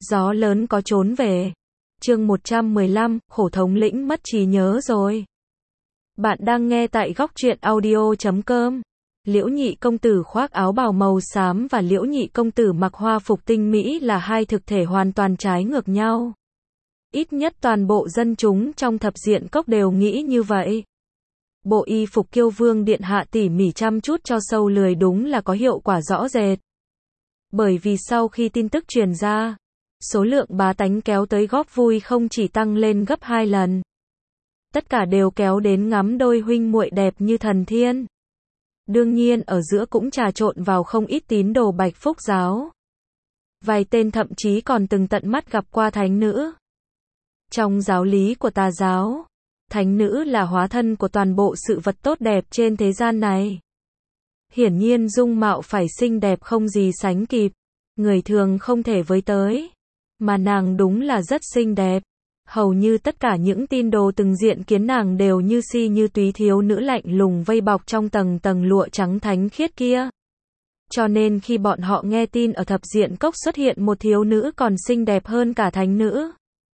Gió lớn có trốn về. Chương 115, khổ thống lĩnh mất trí nhớ rồi. Bạn đang nghe tại góc truyện audio.com. Liễu nhị công tử khoác áo bào màu xám và Liễu nhị công tử mặc hoa phục tinh mỹ là hai thực thể hoàn toàn trái ngược nhau. Ít nhất toàn bộ dân chúng trong thập diện cốc đều nghĩ như vậy. Bộ y phục Kiêu Vương điện hạ tỉ mỉ chăm chút cho sâu lười đúng là có hiệu quả rõ rệt. Bởi vì sau khi tin tức truyền ra, số lượng bá tánh kéo tới góp vui không chỉ tăng lên gấp 2 lần. Tất cả đều kéo đến ngắm đôi huynh muội đẹp như thần thiên. Đương nhiên ở giữa cũng trà trộn vào không ít tín đồ Bạch Phúc giáo. Vài tên thậm chí còn từng tận mắt gặp qua thánh nữ. Trong giáo lý của tà giáo, thánh nữ là hóa thân của toàn bộ sự vật tốt đẹp trên thế gian này. Hiển nhiên dung mạo phải xinh đẹp không gì sánh kịp, người thường không thể với tới. Mà nàng đúng là rất xinh đẹp. Hầu như tất cả những tín đồ từng diện kiến nàng đều như si như túy thiếu nữ lạnh lùng vây bọc trong tầng tầng lụa trắng thánh khiết kia. Cho nên khi bọn họ nghe tin ở thập diện cốc xuất hiện một thiếu nữ còn xinh đẹp hơn cả thánh nữ,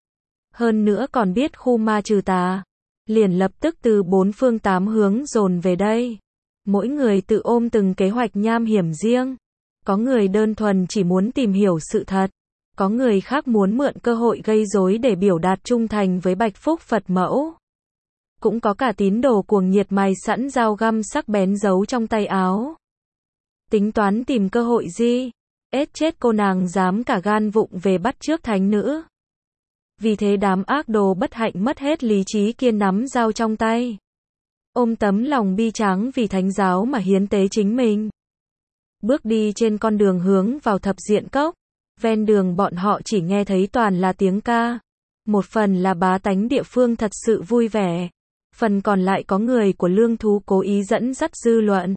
hơn nữa còn biết khu ma trừ tà, liền lập tức từ bốn phương tám hướng dồn về đây. Mỗi người tự ôm từng kế hoạch nham hiểm riêng. Có người đơn thuần chỉ muốn tìm hiểu sự thật. Có người khác muốn mượn cơ hội gây rối để biểu đạt trung thành với Bạch Phúc Phật mẫu. Cũng có cả tín đồ cuồng nhiệt mài sẵn dao găm sắc bén giấu trong tay áo. Tính toán tìm cơ hội gì? Ết chết cô nàng dám cả gan vụng về bắt chước thánh nữ. Vì thế đám ác đồ bất hạnh mất hết lý trí kia nắm dao trong tay. Ôm tấm lòng bi tráng vì thánh giáo mà hiến tế chính mình. Bước đi trên con đường hướng vào thập diện cốc. Ven đường bọn họ chỉ nghe thấy toàn là tiếng ca. Một phần là bá tánh địa phương thật sự vui vẻ. Phần còn lại có người của lương thú cố ý dẫn dắt dư luận.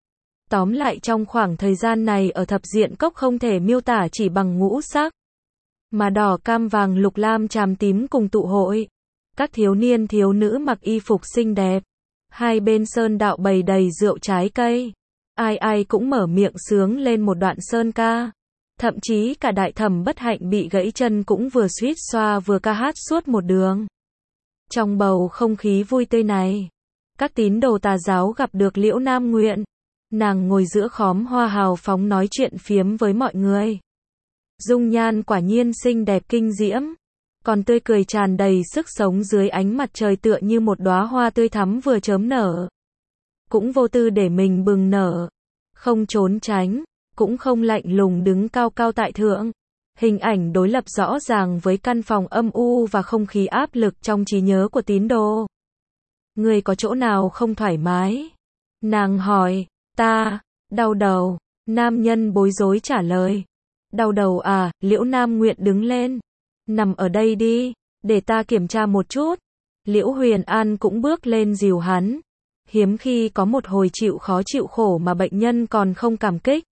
Tóm lại trong khoảng thời gian này ở thập diện cốc không thể miêu tả chỉ bằng ngũ sắc. Mà đỏ cam vàng lục lam tràm tím cùng tụ hội. Các thiếu niên thiếu nữ mặc y phục xinh đẹp. Hai bên sơn đạo bày đầy rượu trái cây. Ai ai cũng mở miệng sướng lên một đoạn sơn ca. Thậm chí cả đại thẩm bất hạnh bị gãy chân cũng vừa suýt xoa vừa ca hát suốt một đường. Trong bầu không khí vui tươi này, các tín đồ tà giáo gặp được Liễu Nam Nguyện. Nàng ngồi giữa khóm hoa hào phóng nói chuyện phiếm với mọi người. Dung nhan quả nhiên xinh đẹp kinh diễm, còn tươi cười tràn đầy sức sống dưới ánh mặt trời tựa như một đóa hoa tươi thắm vừa chớm nở. Cũng vô tư để mình bừng nở, không trốn tránh, cũng không lạnh lùng đứng cao cao tại thượng. Hình ảnh đối lập rõ ràng với căn phòng âm u và không khí áp lực trong trí nhớ của tín đồ. Người có chỗ nào không thoải mái? Nàng hỏi. Ta, đau đầu. Nam nhân bối rối trả lời. Đau đầu à? Liễu Nam Nguyện đứng lên. Nằm ở đây đi, để ta kiểm tra một chút. Liễu Huyền An cũng bước lên dìu hắn. Hiếm khi có một hồi chịu khó chịu khổ mà bệnh nhân còn không cảm kích.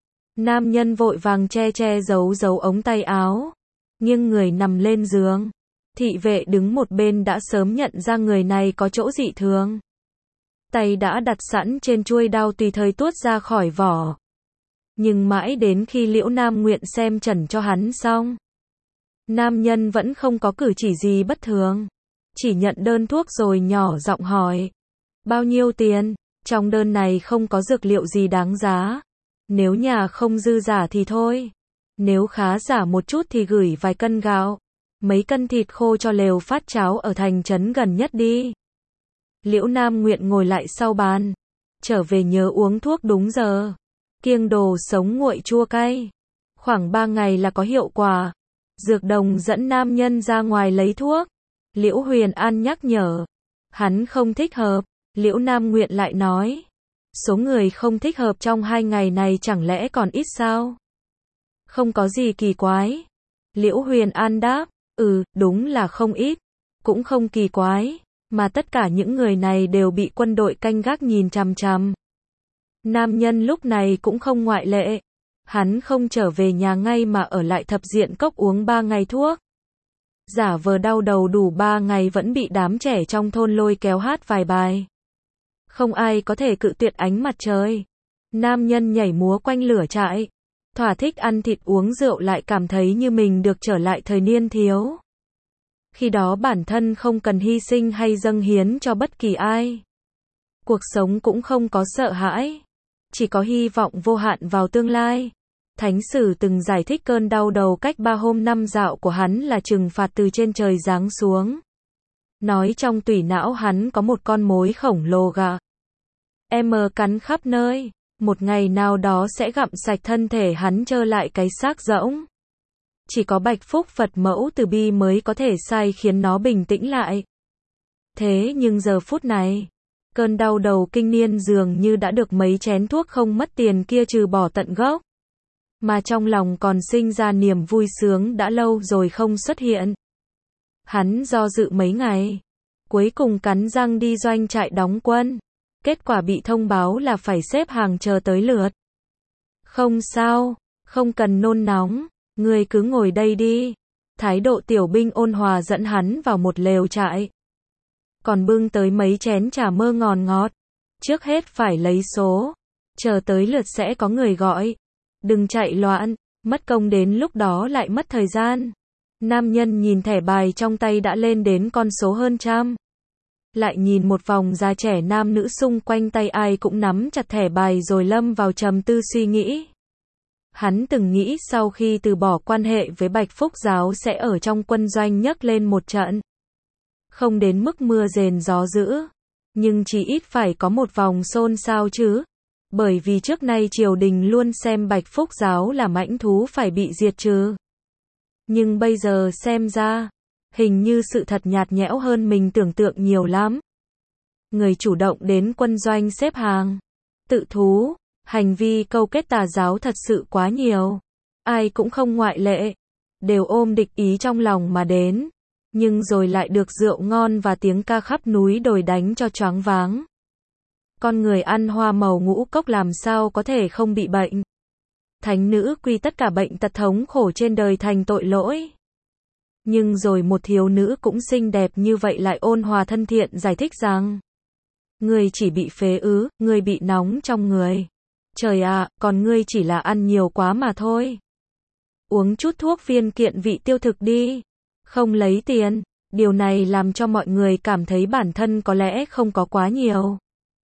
Nam nhân vội vàng che che giấu giấu ống tay áo, nghiêng người nằm lên giường. Thị vệ đứng một bên đã sớm nhận ra người này có chỗ dị thường. Tay đã đặt sẵn trên chuôi đao tùy thời tuốt ra khỏi vỏ. Nhưng mãi đến khi Liễu Nam Nguyện xem trần cho hắn xong, nam nhân vẫn không có cử chỉ gì bất thường. Chỉ nhận đơn thuốc rồi nhỏ giọng hỏi. Bao nhiêu tiền? Trong đơn này không có dược liệu gì đáng giá. Nếu nhà không dư giả thì thôi. Nếu khá giả một chút thì gửi vài cân gạo, mấy cân thịt khô cho lều phát cháo ở thành trấn gần nhất đi. Liễu Nam Nguyện ngồi lại sau bàn. Trở về nhớ uống thuốc đúng giờ. Kiêng đồ sống nguội chua cay. Khoảng 3 ngày là có hiệu quả. Dược đồng dẫn nam nhân ra ngoài lấy thuốc. Liễu Huyền An nhắc nhở. Hắn không thích hợp. Liễu Nam Nguyện lại nói. Số người không thích hợp trong 2 ngày này chẳng lẽ còn ít sao? Không có gì kỳ quái. Liễu Huyền An đáp. Đúng là không ít. Cũng không kỳ quái. Mà tất cả những người này đều bị quân đội canh gác nhìn chằm chằm. Nam nhân lúc này cũng không ngoại lệ. Hắn không trở về nhà ngay mà ở lại thập diện cốc uống 3 ngày thuốc. Giả vờ đau đầu đủ 3 ngày vẫn bị đám trẻ trong thôn lôi kéo hát vài bài. Không ai có thể cự tuyệt ánh mặt trời. Nam nhân nhảy múa quanh lửa trại. thỏa thích ăn thịt uống rượu lại cảm thấy như mình được trở lại thời niên thiếu. Khi đó bản thân không cần hy sinh hay dâng hiến cho bất kỳ ai. Cuộc sống cũng không có sợ hãi, chỉ có hy vọng vô hạn vào tương lai. Thánh Sử từng giải thích cơn đau đầu cách 3 hôm 5 dạo của hắn là trừng phạt từ trên trời giáng xuống. Nói trong tủy não hắn có một con mối khổng lồ gà cắn khắp nơi, một ngày nào đó sẽ gặm sạch thân thể hắn trơ lại cái xác rỗng. Chỉ có Bạch Phúc Phật mẫu từ bi mới có thể sai khiến nó bình tĩnh lại. Thế nhưng giờ phút này, cơn đau đầu kinh niên dường như đã được mấy chén thuốc không mất tiền kia trừ bỏ tận gốc. Mà trong lòng còn sinh ra niềm vui sướng đã lâu rồi không xuất hiện. Hắn do dự mấy ngày, cuối cùng cắn răng đi doanh trại đóng quân. Kết quả bị thông báo là phải xếp hàng chờ tới lượt. Không sao, không cần nôn nóng, ngươi cứ ngồi đây đi. Thái độ tiểu binh ôn hòa dẫn hắn vào một lều trại. Còn bưng tới mấy chén trà mơ ngon ngọt. Trước hết phải lấy số, chờ tới lượt sẽ có người gọi. Đừng chạy loạn, mất công đến lúc đó lại mất thời gian. Nam nhân nhìn thẻ bài trong tay đã lên đến con số hơn trăm. Lại nhìn một vòng già trẻ nam nữ xung quanh tay ai cũng nắm chặt thẻ bài rồi lâm vào trầm tư suy nghĩ. Hắn từng nghĩ sau khi từ bỏ quan hệ với Bạch Phúc Giáo sẽ ở trong quân doanh nhấc lên một trận. Không đến mức mưa rền gió dữ, nhưng chỉ ít phải có một vòng xôn xao chứ. Bởi vì trước nay triều đình luôn xem Bạch Phúc Giáo là mãnh thú phải bị diệt trừ. Nhưng bây giờ xem ra, hình như sự thật nhạt nhẽo hơn mình tưởng tượng nhiều lắm. Người chủ động đến quân doanh xếp hàng, tự thú, hành vi câu kết tà giáo thật sự quá nhiều. Ai cũng không ngoại lệ, đều ôm địch ý trong lòng mà đến. Nhưng rồi lại được rượu ngon và tiếng ca khắp núi đồi đánh cho choáng váng. Con người ăn hoa màu ngũ cốc làm sao có thể không bị bệnh. Thánh nữ quy tất cả bệnh tật thống khổ trên đời thành tội lỗi. Nhưng rồi một thiếu nữ cũng xinh đẹp như vậy lại ôn hòa thân thiện giải thích rằng ngươi chỉ bị phế ứ, ngươi bị nóng trong người. Trời ạ, còn ngươi chỉ là ăn nhiều quá mà thôi. Uống chút thuốc viên kiện vị tiêu thực đi. Không lấy tiền. Điều này làm cho mọi người cảm thấy bản thân có lẽ không có quá nhiều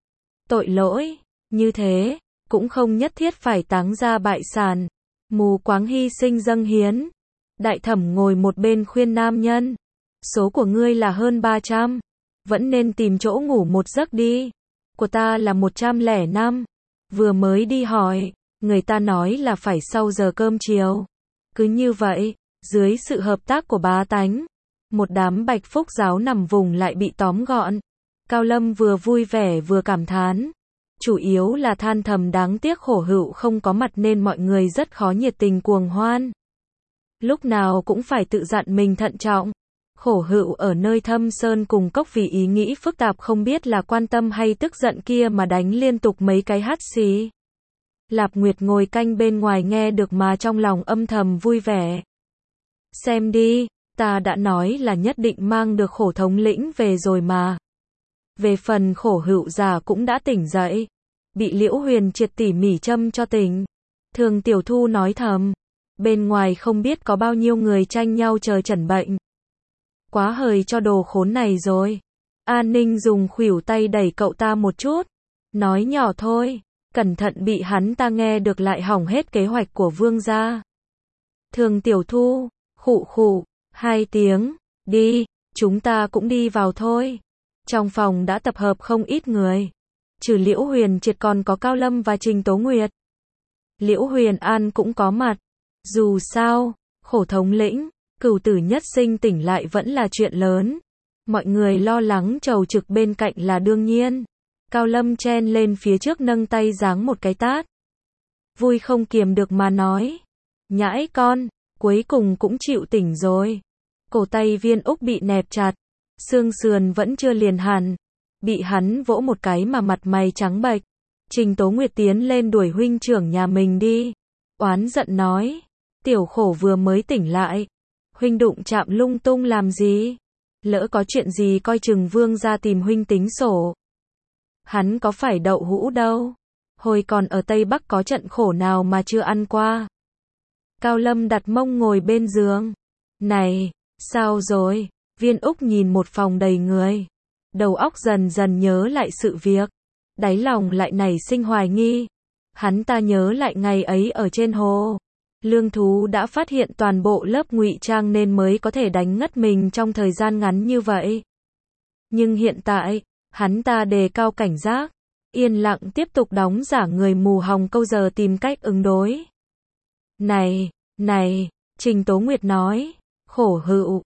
tội lỗi. Như thế, cũng không nhất thiết phải táng ra bại sản, mù quáng hy sinh dâng hiến. Đại thẩm ngồi một bên khuyên nam nhân. Số của ngươi là hơn 300. Vẫn nên tìm chỗ ngủ một giấc đi. Của ta là 105. Vừa mới đi hỏi, người ta nói là phải sau giờ cơm chiều. Cứ như vậy, dưới sự hợp tác của bá tánh, một đám Bạch Phúc Giáo nằm vùng lại bị tóm gọn. Cao Lâm vừa vui vẻ vừa cảm thán. Chủ yếu là than thầm đáng tiếc Khổ Hữu không có mặt nên mọi người rất khó nhiệt tình cuồng hoan. Lúc nào cũng phải tự dặn mình thận trọng. Khổ Hữu ở nơi thâm sơn cùng cốc vì ý nghĩ phức tạp không biết là quan tâm hay tức giận kia mà đánh liên tục mấy cái hắt xì. Lạp Nguyệt ngồi canh bên ngoài nghe được mà trong lòng âm thầm vui vẻ. Xem đi, ta đã nói là nhất định mang được Khổ thống lĩnh về rồi mà. Về phần Khổ Hữu già cũng đã tỉnh dậy. Bị Liễu Huyền triệt tỉ mỉ châm cho tỉnh. Thường Tiểu Thu nói thầm. Bên ngoài không biết có bao nhiêu người tranh nhau chờ chẩn bệnh. Quá hời cho đồ khốn này rồi. An Ninh dùng khuỷu tay đẩy cậu ta một chút. Nói nhỏ thôi. Cẩn thận bị hắn ta nghe được lại hỏng hết kế hoạch của vương gia. Thường Tiểu Thu, khụ khụ, 2 tiếng, đi, chúng ta cũng đi vào thôi. Trong phòng đã tập hợp không ít người. Trừ Liễu Huyền triệt còn có Cao Lâm và Trình Tố Nguyệt. Liễu Huyền An cũng có mặt. Dù sao, Khổ thống lĩnh, cửu tử nhất sinh tỉnh lại vẫn là chuyện lớn. Mọi người lo lắng trầu trực bên cạnh là đương nhiên. Cao Lâm chen lên phía trước nâng tay giáng một cái tát. Vui không kiềm được mà nói. Nhãi con, cuối cùng cũng chịu tỉnh rồi. Cổ tay Viên Úc bị nẹp chặt. Xương sườn vẫn chưa liền hẳn. Bị hắn vỗ một cái mà mặt mày trắng bệch. Trình Tố Nguyệt tiến lên đuổi huynh trưởng nhà mình đi. Oán giận nói. Tiểu Khổ vừa mới tỉnh lại. Huynh đụng chạm lung tung làm gì? Lỡ có chuyện gì coi chừng vương ra tìm huynh tính sổ. Hắn có phải đậu hũ đâu. Hồi còn ở Tây Bắc có trận khổ nào mà chưa ăn qua. Cao Lâm đặt mông ngồi bên giường. Này, sao rồi? Viên Úc nhìn một phòng đầy người. Đầu óc dần dần nhớ lại sự việc. Đáy lòng lại nảy sinh hoài nghi. Hắn ta nhớ lại ngày ấy ở trên hồ. Lương Thú đã phát hiện toàn bộ lớp ngụy trang nên mới có thể đánh ngất mình trong thời gian ngắn như vậy. Nhưng hiện tại, hắn ta đề cao cảnh giác, yên lặng tiếp tục đóng giả người mù hòng câu giờ tìm cách ứng đối. Này, Trình Tố Nguyệt nói, khổ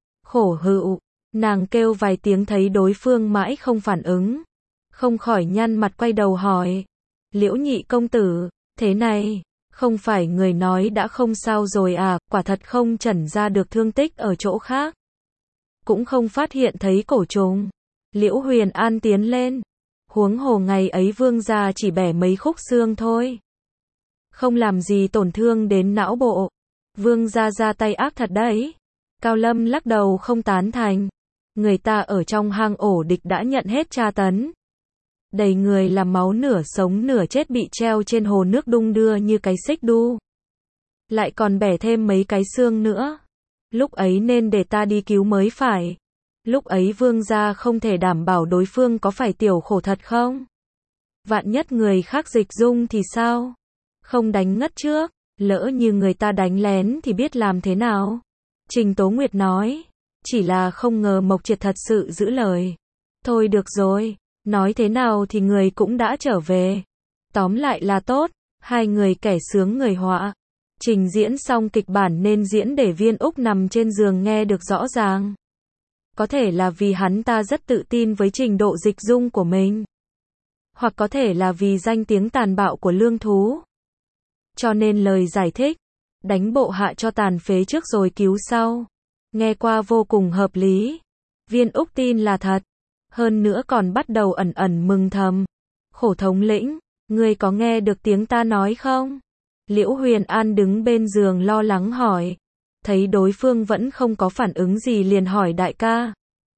hữu, nàng kêu vài tiếng thấy đối phương mãi không phản ứng. Không khỏi nhăn mặt quay đầu hỏi, Liễu Nhị công tử, thế này, không phải người nói đã không sao rồi à, quả thật không chẩn ra được thương tích ở chỗ khác. Cũng không phát hiện thấy cổ trùng. Liễu Huyền An tiến lên. Huống hồ ngày ấy vương gia chỉ bẻ mấy khúc xương thôi. Không làm gì tổn thương đến não bộ. Vương gia ra tay ác thật đấy. Cao Lâm lắc đầu không tán thành. Người ta ở trong hang ổ địch đã nhận hết tra tấn. Đầy người là máu, nửa sống nửa chết bị treo trên hồ nước đung đưa như cái xích đu. Lại còn bẻ thêm mấy cái xương nữa. Lúc ấy nên để ta đi cứu mới phải. Lúc ấy vương gia không thể đảm bảo đối phương có phải tiểu khổ thật không? Vạn nhất người khác dịch dung thì sao? Không đánh ngất trước, lỡ như người ta đánh lén thì biết làm thế nào? Trình Tố Nguyệt nói, chỉ là không ngờ Mộc Triệt thật sự giữ lời. Thôi được rồi, nói thế nào thì người cũng đã trở về. Tóm lại là tốt, hai người kẻ sướng người họa. Trình diễn xong kịch bản nên diễn để Viên Úc nằm trên giường nghe được rõ ràng. Có thể là vì hắn ta rất tự tin với trình độ dịch dung của mình. Hoặc có thể là vì danh tiếng tàn bạo của Lương Thú. Cho nên lời giải thích, đánh bộ hạ cho tàn phế trước rồi cứu sau. Nghe qua vô cùng hợp lý. Viên Úc tin là thật. Hơn nữa còn bắt đầu ẩn ẩn mừng thầm. Khổ thống lĩnh, ngươi có nghe được tiếng ta nói không? Liễu Huyền An đứng bên giường lo lắng hỏi. Thấy đối phương vẫn không có phản ứng gì liền hỏi đại ca.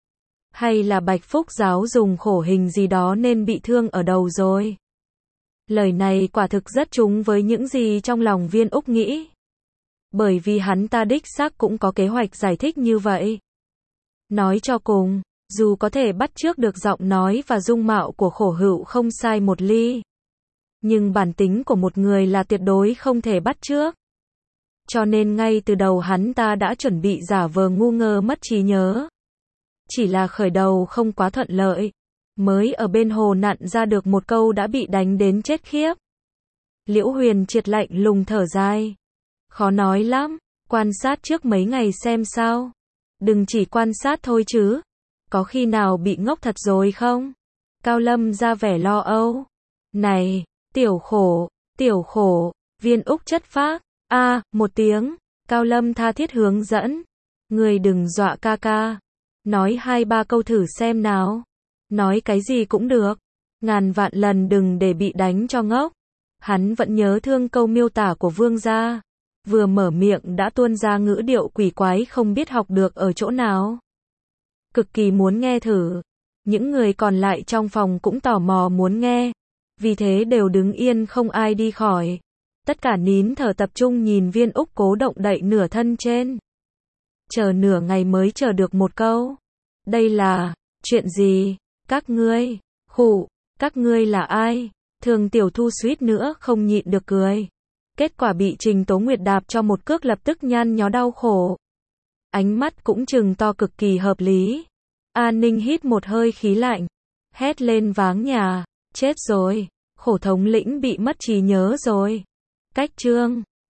Hay là Bạch Phúc giáo dùng khổ hình gì đó nên bị thương ở đầu rồi? Lời này quả thực rất trúng với những gì trong lòng Viên Úc nghĩ. Bởi vì hắn ta đích xác cũng có kế hoạch giải thích như vậy. Nói cho cùng, dù có thể bắt chước được giọng nói và dung mạo của khổ hữu không sai một ly. Nhưng bản tính của một người là tuyệt đối không thể bắt chước. Cho nên ngay từ đầu hắn ta đã chuẩn bị giả vờ ngu ngơ mất trí nhớ. Chỉ là khởi đầu không quá thuận lợi. Mới ở bên hồ nặn ra được một câu đã bị đánh đến chết khiếp. Liễu Huyền Triệt lạnh lùng thở dài. Khó nói lắm, quan sát trước mấy ngày xem sao. Đừng chỉ quan sát thôi chứ. Có khi nào bị ngốc thật rồi không? Cao Lâm ra vẻ lo âu. Này, tiểu khổ, Viên Úc chất phác. Một tiếng, Cao Lâm tha thiết hướng dẫn. Người đừng dọa ca ca. Nói 2-3 câu thử xem nào. Nói cái gì cũng được. Ngàn vạn lần đừng để bị đánh cho ngốc. Hắn vẫn nhớ thương câu miêu tả của vương gia. Vừa mở miệng đã tuôn ra ngữ điệu quỷ quái không biết học được ở chỗ nào. Cực kỳ muốn nghe thử. Những người còn lại trong phòng cũng tò mò muốn nghe. Vì thế đều đứng yên không ai đi khỏi. Tất cả nín thở tập trung nhìn Viên Úc cố động đậy nửa thân trên. Chờ nửa ngày mới chờ được một câu. Đây là chuyện gì? Các ngươi, các ngươi là ai? Thường Tiểu Thu suýt nữa không nhịn được cười. Kết quả bị Trình Tố Nguyệt đạp cho một cước lập tức nhăn nhó đau khổ. Ánh mắt cũng trừng to cực kỳ hợp lý. An Ninh hít một hơi khí lạnh. Hét lên váng nhà. Chết rồi. Khổ thống lĩnh bị mất trí nhớ rồi. Cách chương